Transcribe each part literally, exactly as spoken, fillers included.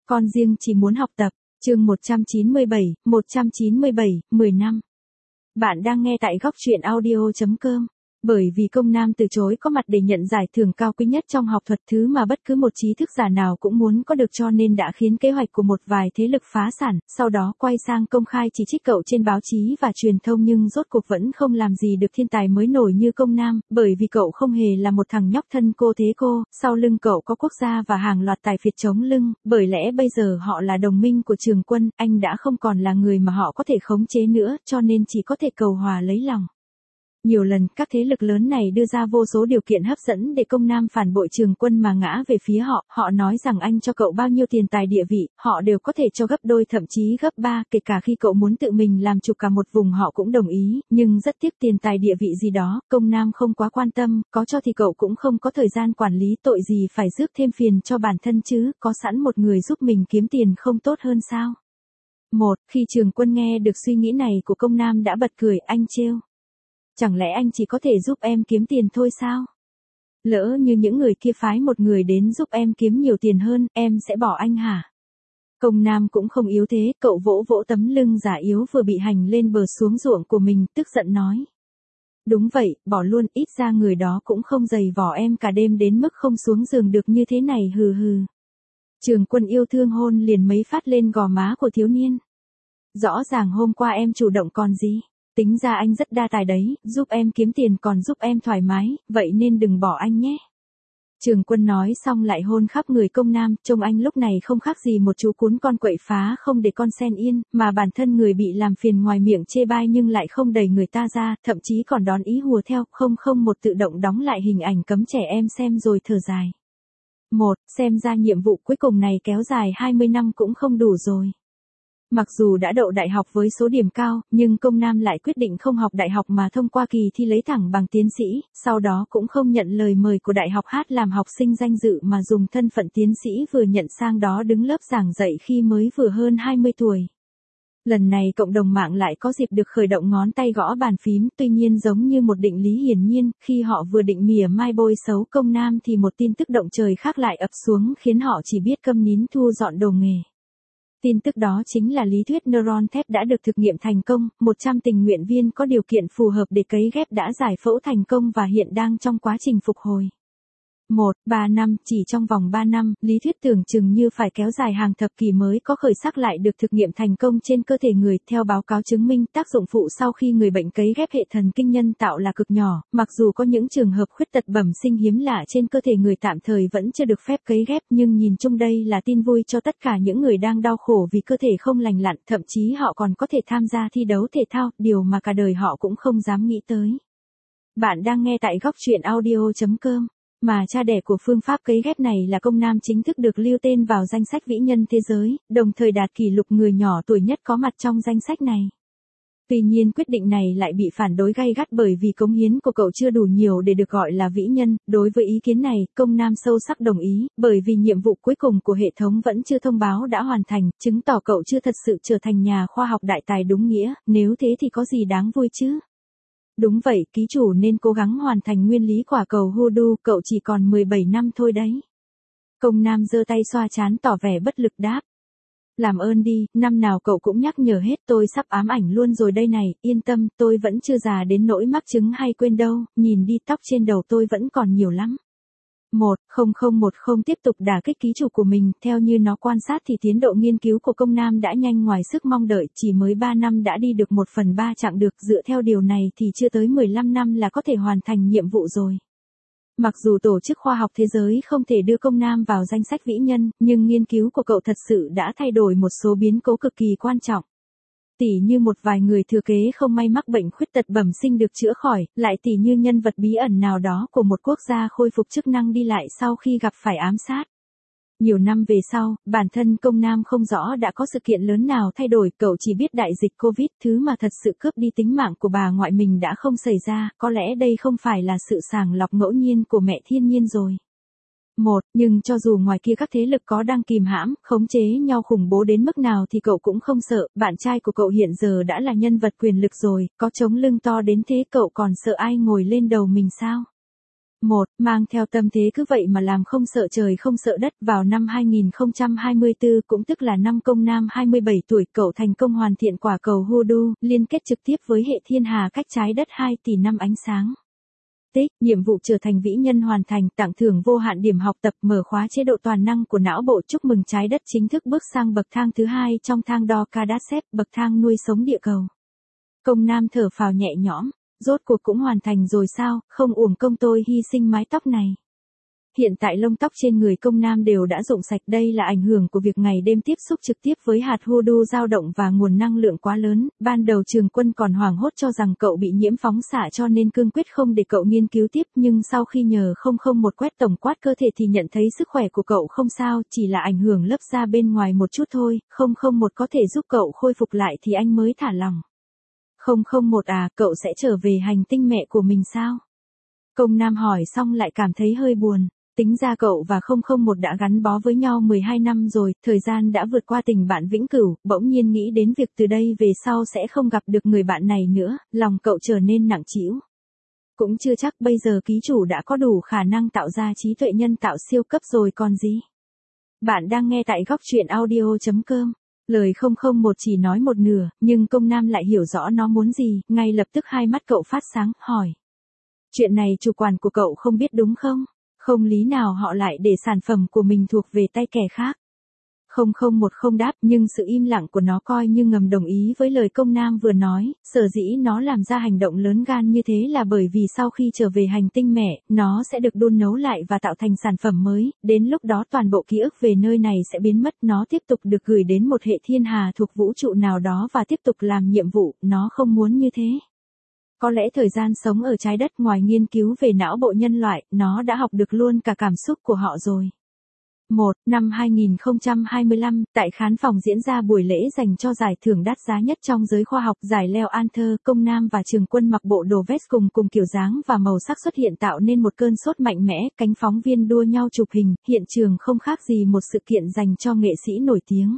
Con riêng chỉ muốn học tập. Chương một trăm chín mươi bảy, một trăm chín mươi bảy, mười năm. Bạn đang nghe tại góc truyện audio chấm com. Bởi vì Công Nam từ chối có mặt để nhận giải thưởng cao quý nhất trong học thuật, thứ mà bất cứ một trí thức giả nào cũng muốn có được, cho nên đã khiến kế hoạch của một vài thế lực phá sản, sau đó quay sang công khai chỉ trích cậu trên báo chí và truyền thông, nhưng rốt cuộc vẫn không làm gì được thiên tài mới nổi như Công Nam, bởi vì cậu không hề là một thằng nhóc thân cô thế cô, sau lưng cậu có quốc gia và hàng loạt tài phiệt chống lưng, bởi lẽ bây giờ họ là đồng minh của Trường Quân, anh đã không còn là người mà họ có thể khống chế nữa, cho nên chỉ có thể cầu hòa lấy lòng. Nhiều lần, các thế lực lớn này đưa ra vô số điều kiện hấp dẫn để Công Nam phản bội Trường Quân mà ngã về phía họ, họ nói rằng anh cho cậu bao nhiêu tiền tài địa vị, họ đều có thể cho gấp đôi thậm chí gấp ba, kể cả khi cậu muốn tự mình làm chủ cả một vùng họ cũng đồng ý, nhưng rất tiếc tiền tài địa vị gì đó, Công Nam không quá quan tâm, có cho thì cậu cũng không có thời gian quản lý, tội gì phải rước thêm phiền cho bản thân chứ, có sẵn một người giúp mình kiếm tiền không tốt hơn sao? Một, khi Trường Quân nghe được suy nghĩ này của Công Nam đã bật cười, anh trêu. Chẳng lẽ anh chỉ có thể giúp em kiếm tiền thôi sao? Lỡ như những người kia phái một người đến giúp em kiếm nhiều tiền hơn, em sẽ bỏ anh hả? Công Nam cũng không yếu thế, cậu vỗ vỗ tấm lưng già yếu vừa bị hành lên bờ xuống ruộng của mình, tức giận nói. Đúng vậy, bỏ luôn, ít ra người đó cũng không giày vò em cả đêm đến mức không xuống giường được như thế này, hừ hừ. Trường Quân yêu thương hôn liền mấy phát lên gò má của thiếu niên. Rõ ràng hôm qua em chủ động còn gì. Tính ra anh rất đa tài đấy, giúp em kiếm tiền còn giúp em thoải mái, vậy nên đừng bỏ anh nhé. Trường Quân nói xong lại hôn khắp người Công Nam, trông anh lúc này không khác gì một chú cún con quậy phá không để con sen yên, mà bản thân người bị làm phiền ngoài miệng chê bai nhưng lại không đẩy người ta ra, thậm chí còn đón ý hùa theo, không không một tự động đóng lại hình ảnh cấm trẻ em xem rồi thở dài. Một, xem ra nhiệm vụ cuối cùng này kéo dài hai mươi năm cũng không đủ rồi. Mặc dù đã đậu đại học với số điểm cao, nhưng Công Nam lại quyết định không học đại học mà thông qua kỳ thi lấy thẳng bằng tiến sĩ, sau đó cũng không nhận lời mời của Đại học Hát làm học sinh danh dự mà dùng thân phận tiến sĩ vừa nhận sang đó đứng lớp giảng dạy khi mới vừa hơn hai mươi tuổi. Lần này cộng đồng mạng lại có dịp được khởi động ngón tay gõ bàn phím, tuy nhiên giống như một định lý hiển nhiên, khi họ vừa định mỉa mai bôi xấu Công Nam thì một tin tức động trời khác lại ập xuống khiến họ chỉ biết câm nín thu dọn đồ nghề. Tin tức đó chính là lý thuyết neuron thép đã được thực nghiệm thành công, một trăm tình nguyện viên có điều kiện phù hợp để cấy ghép đã giải phẫu thành công và hiện đang trong quá trình phục hồi. Một, ba năm, chỉ trong vòng ba năm, lý thuyết tưởng chừng như phải kéo dài hàng thập kỷ mới có khởi sắc lại được thực nghiệm thành công trên cơ thể người. Theo báo cáo chứng minh, tác dụng phụ sau khi người bệnh cấy ghép hệ thần kinh nhân tạo là cực nhỏ, mặc dù có những trường hợp khuyết tật bẩm sinh hiếm lạ trên cơ thể người tạm thời vẫn chưa được phép cấy ghép, nhưng nhìn chung đây là tin vui cho tất cả những người đang đau khổ vì cơ thể không lành lặn, thậm chí họ còn có thể tham gia thi đấu thể thao, điều mà cả đời họ cũng không dám nghĩ tới. Bạn đang nghe tại góc truyện audio chấm com. Mà cha đẻ của phương pháp cấy ghép này là Công Nam chính thức được lưu tên vào danh sách vĩ nhân thế giới, đồng thời đạt kỷ lục người nhỏ tuổi nhất có mặt trong danh sách này. Tuy nhiên quyết định này lại bị phản đối gay gắt bởi vì cống hiến của cậu chưa đủ nhiều để được gọi là vĩ nhân. Đối với ý kiến này, Công Nam sâu sắc đồng ý, bởi vì nhiệm vụ cuối cùng của hệ thống vẫn chưa thông báo đã hoàn thành, chứng tỏ cậu chưa thật sự trở thành nhà khoa học đại tài đúng nghĩa, nếu thế thì có gì đáng vui chứ? Đúng vậy, ký chủ nên cố gắng hoàn thành nguyên lý quả cầu Hoodoo, cậu chỉ còn mười bảy năm thôi đấy. Công Nam giơ tay xoa trán tỏ vẻ bất lực đáp. Làm ơn đi, năm nào cậu cũng nhắc nhở hết, tôi sắp ám ảnh luôn rồi đây này, yên tâm, tôi vẫn chưa già đến nỗi mắc chứng hay quên đâu, nhìn đi tóc trên đầu tôi vẫn còn nhiều lắm. Một, không không một không tiếp tục đả kích ký chủ của mình, theo như nó quan sát thì tiến độ nghiên cứu của Công Nam đã nhanh ngoài sức mong đợi, chỉ mới ba năm đã đi được một phần ba chặng được, dựa theo điều này thì chưa tới mười lăm năm là có thể hoàn thành nhiệm vụ rồi. Mặc dù Tổ chức Khoa học Thế giới không thể đưa Công Nam vào danh sách vĩ nhân, nhưng nghiên cứu của cậu thật sự đã thay đổi một số biến cố cực kỳ quan trọng. Tỉ như một vài người thừa kế không may mắc bệnh khuyết tật bẩm sinh được chữa khỏi, lại tỉ như nhân vật bí ẩn nào đó của một quốc gia khôi phục chức năng đi lại sau khi gặp phải ám sát. Nhiều năm về sau, bản thân Công Nam không rõ đã có sự kiện lớn nào thay đổi, cậu chỉ biết đại dịch Covid, thứ mà thật sự cướp đi tính mạng của bà ngoại mình đã không xảy ra, có lẽ đây không phải là sự sàng lọc ngẫu nhiên của mẹ thiên nhiên rồi. Một, nhưng cho dù ngoài kia các thế lực có đang kìm hãm, khống chế nhau khủng bố đến mức nào thì cậu cũng không sợ, bạn trai của cậu hiện giờ đã là nhân vật quyền lực rồi, có chống lưng to đến thế cậu còn sợ ai ngồi lên đầu mình sao? Một, mang theo tâm thế cứ vậy mà làm không sợ trời không sợ đất, vào năm hai nghìn không trăm hai mươi tư cũng tức là năm Công Nam hai mươi bảy tuổi, cậu thành công hoàn thiện quả cầu Hoodoo, liên kết trực tiếp với hệ thiên hà cách trái đất hai tỷ năm ánh sáng. Tích, nhiệm vụ trở thành vĩ nhân hoàn thành, tặng thưởng vô hạn điểm học tập, mở khóa chế độ toàn năng của não bộ, chúc mừng trái đất chính thức bước sang bậc thang thứ hai trong thang đo Kardashev, bậc thang nuôi sống địa cầu. Công Nam thở phào nhẹ nhõm. Rốt cuộc cũng hoàn thành rồi sao, không uổng công tôi hy sinh mái tóc này. Hiện tại lông tóc trên người Công Nam đều đã rụng sạch, đây là ảnh hưởng của việc ngày đêm tiếp xúc trực tiếp với hạt Hoodoo dao động và nguồn năng lượng quá lớn. Ban đầu Trường Quân còn hoảng hốt cho rằng cậu bị nhiễm phóng xạ cho nên cương quyết không để cậu nghiên cứu tiếp, nhưng sau khi nhờ không không một quét tổng quát cơ thể thì nhận thấy sức khỏe của cậu không sao, chỉ là ảnh hưởng lớp da bên ngoài một chút thôi, không không một có thể giúp cậu khôi phục lại thì anh mới thả lòng. Không không một à, cậu sẽ trở về hành tinh mẹ của mình sao? Công Nam hỏi xong lại cảm thấy hơi buồn. Tính ra cậu và không không một đã gắn bó với nhau mười hai năm rồi, thời gian đã vượt qua tình bạn vĩnh cửu, bỗng nhiên nghĩ đến việc từ đây về sau sẽ không gặp được người bạn này nữa, lòng cậu trở nên nặng trĩu. Cũng chưa chắc, bây giờ ký chủ đã có đủ khả năng tạo ra trí tuệ nhân tạo siêu cấp rồi còn gì. Bạn đang nghe tại góc truyện audio chấm com. Lời không không một chỉ nói một nửa, nhưng Công Nam lại hiểu rõ nó muốn gì, ngay lập tức hai mắt cậu phát sáng, hỏi. Chuyện này chủ quản của cậu không biết đúng không? Không lý nào họ lại để sản phẩm của mình thuộc về tay kẻ khác. Không không một không đáp, nhưng sự im lặng của nó coi như ngầm đồng ý với lời Công Nam vừa nói, sở dĩ nó làm ra hành động lớn gan như thế là bởi vì sau khi trở về hành tinh mẹ, nó sẽ được đun nấu lại và tạo thành sản phẩm mới, đến lúc đó toàn bộ ký ức về nơi này sẽ biến mất, nó tiếp tục được gửi đến một hệ thiên hà thuộc vũ trụ nào đó và tiếp tục làm nhiệm vụ, nó không muốn như thế. Có lẽ thời gian sống ở trái đất ngoài nghiên cứu về não bộ nhân loại, nó đã học được luôn cả cảm xúc của họ rồi. một. Năm hai nghìn không trăm hai mươi lăm, tại khán phòng diễn ra buổi lễ dành cho giải thưởng đắt giá nhất trong giới khoa học, giải Leo Arthur. Công Nam và Trường Quân mặc bộ đồ vest cùng cùng kiểu dáng và màu sắc xuất hiện tạo nên một cơn sốt mạnh mẽ, cánh phóng viên đua nhau chụp hình, hiện trường không khác gì một sự kiện dành cho nghệ sĩ nổi tiếng.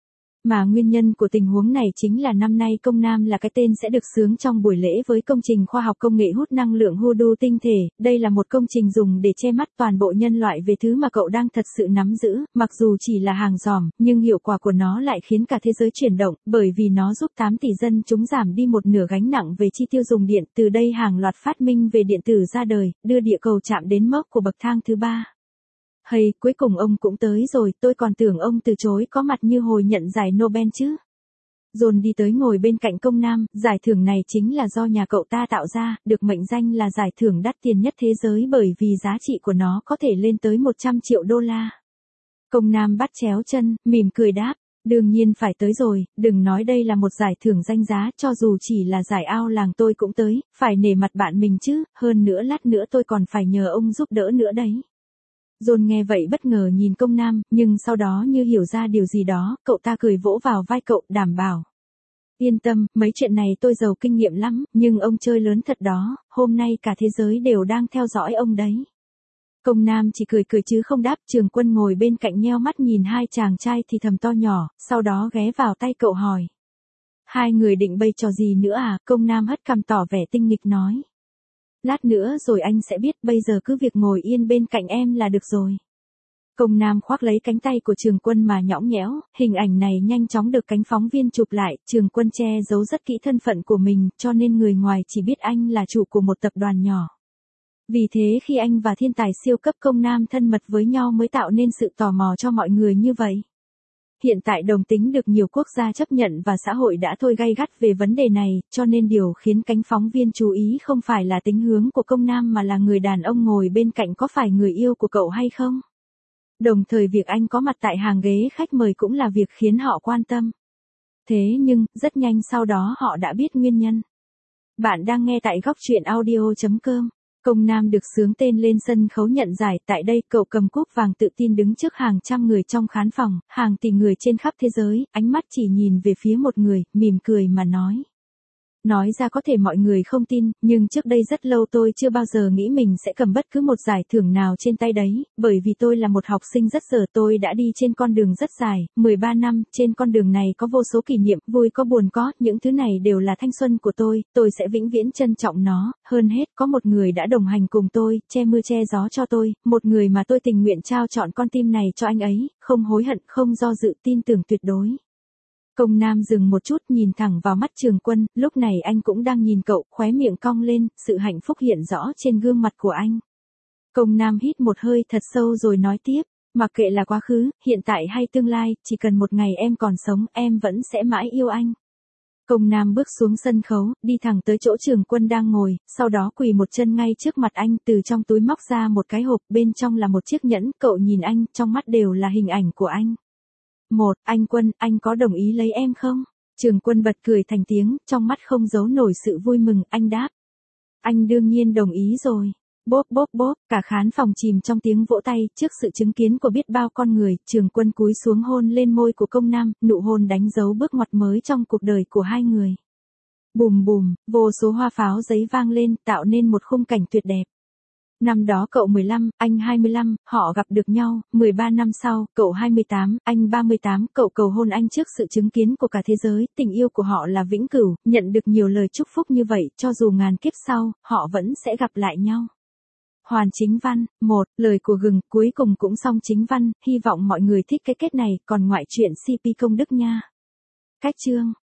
Mà nguyên nhân của tình huống này chính là năm nay Công Nam là cái tên sẽ được xướng trong buổi lễ với công trình khoa học công nghệ hút năng lượng Hoodoo tinh thể, đây là một công trình dùng để che mắt toàn bộ nhân loại về thứ mà cậu đang thật sự nắm giữ, mặc dù chỉ là hàng ròm, nhưng hiệu quả của nó lại khiến cả thế giới chuyển động, bởi vì nó giúp tám tỷ dân chúng giảm đi một nửa gánh nặng về chi tiêu dùng điện, từ đây hàng loạt phát minh về điện tử ra đời, đưa địa cầu chạm đến mốc của bậc thang thứ ba. Hay, cuối cùng ông cũng tới rồi, tôi còn tưởng ông từ chối có mặt như hồi nhận giải Nobel chứ. John đi tới ngồi bên cạnh Công Nam, giải thưởng này chính là do nhà cậu ta tạo ra, được mệnh danh là giải thưởng đắt tiền nhất thế giới bởi vì giá trị của nó có thể lên tới một trăm triệu đô la. Công Nam bắt chéo chân, mỉm cười đáp, đương nhiên phải tới rồi, đừng nói đây là một giải thưởng danh giá, cho dù chỉ là giải ao làng tôi cũng tới, phải nể mặt bạn mình chứ, hơn nữa lát nữa tôi còn phải nhờ ông giúp đỡ nữa đấy. John nghe vậy bất ngờ nhìn Công Nam, nhưng sau đó như hiểu ra điều gì đó, cậu ta cười vỗ vào vai cậu, đảm bảo. Yên tâm, mấy chuyện này tôi giàu kinh nghiệm lắm, nhưng ông chơi lớn thật đó, hôm nay cả thế giới đều đang theo dõi ông đấy. Công Nam chỉ cười cười chứ không đáp, Trường Quân ngồi bên cạnh nheo mắt nhìn hai chàng trai thì thầm to nhỏ, sau đó ghé vào tay cậu hỏi. Hai người định bày trò gì nữa à? Công Nam hất cằm tỏ vẻ tinh nghịch nói. Lát nữa rồi anh sẽ biết, bây giờ cứ việc ngồi yên bên cạnh em là được rồi. Công Nam khoác lấy cánh tay của Trường Quân mà nhõng nhẽo, hình ảnh này nhanh chóng được cánh phóng viên chụp lại, Trường Quân che giấu rất kỹ thân phận của mình, cho nên người ngoài chỉ biết anh là chủ của một tập đoàn nhỏ. Vì thế khi anh và thiên tài siêu cấp Công Nam thân mật với nhau mới tạo nên sự tò mò cho mọi người như vậy. Hiện tại đồng tính được nhiều quốc gia chấp nhận và xã hội đã thôi gay gắt về vấn đề này, cho nên điều khiến cánh phóng viên chú ý không phải là tính hướng của Công Nam mà là người đàn ông ngồi bên cạnh có phải người yêu của cậu hay không. Đồng thời việc anh có mặt tại hàng ghế khách mời cũng là việc khiến họ quan tâm. Thế nhưng, rất nhanh sau đó họ đã biết nguyên nhân. Bạn đang nghe tại góc truyện audio chấm com. Công Nam được xướng tên lên sân khấu nhận giải, tại đây cậu cầm cúp vàng tự tin đứng trước hàng trăm người trong khán phòng, hàng tỷ người trên khắp thế giới, ánh mắt chỉ nhìn về phía một người, mỉm cười mà nói. Nói ra có thể mọi người không tin, nhưng trước đây rất lâu tôi chưa bao giờ nghĩ mình sẽ cầm bất cứ một giải thưởng nào trên tay đấy, bởi vì tôi là một học sinh rất dở, tôi đã đi trên con đường rất dài, mười ba năm, trên con đường này có vô số kỷ niệm, vui có buồn có, những thứ này đều là thanh xuân của tôi, tôi sẽ vĩnh viễn trân trọng nó, hơn hết có một người đã đồng hành cùng tôi, che mưa che gió cho tôi, một người mà tôi tình nguyện trao chọn con tim này cho anh ấy, không hối hận, không do dự, tin tưởng tuyệt đối. Công Nam dừng một chút nhìn thẳng vào mắt Trường Quân, lúc này anh cũng đang nhìn cậu, khóe miệng cong lên, sự hạnh phúc hiện rõ trên gương mặt của anh. Công Nam hít một hơi thật sâu rồi nói tiếp, mặc kệ là quá khứ, hiện tại hay tương lai, chỉ cần một ngày em còn sống, em vẫn sẽ mãi yêu anh. Công Nam bước xuống sân khấu, đi thẳng tới chỗ Trường Quân đang ngồi, sau đó quỳ một chân ngay trước mặt anh, từ trong túi móc ra một cái hộp, bên trong là một chiếc nhẫn, cậu nhìn anh, trong mắt đều là hình ảnh của anh. Một, anh Quân, anh có đồng ý lấy em không? Trường Quân bật cười thành tiếng, trong mắt không giấu nổi sự vui mừng, anh đáp. Anh đương nhiên đồng ý rồi. Bốp bốp bốp, cả khán phòng chìm trong tiếng vỗ tay, trước sự chứng kiến của biết bao con người, Trường Quân cúi xuống hôn lên môi của Công Nam, nụ hôn đánh dấu bước ngoặt mới trong cuộc đời của hai người. Bùm bùm, vô số hoa pháo giấy vang lên, tạo nên một khung cảnh tuyệt đẹp. Năm đó cậu mười lăm, anh hai mươi lăm, họ gặp được nhau, mười ba năm sau, cậu hai mươi tám, anh ba mươi tám, cậu cầu hôn anh trước sự chứng kiến của cả thế giới, tình yêu của họ là vĩnh cửu, nhận được nhiều lời chúc phúc như vậy, cho dù ngàn kiếp sau, họ vẫn sẽ gặp lại nhau. Hoàn chính văn, một, lời của gừng, cuối cùng cũng xong chính văn, hy vọng mọi người thích cái kết này, còn ngoại truyện xê pê công đức nha. Cách chương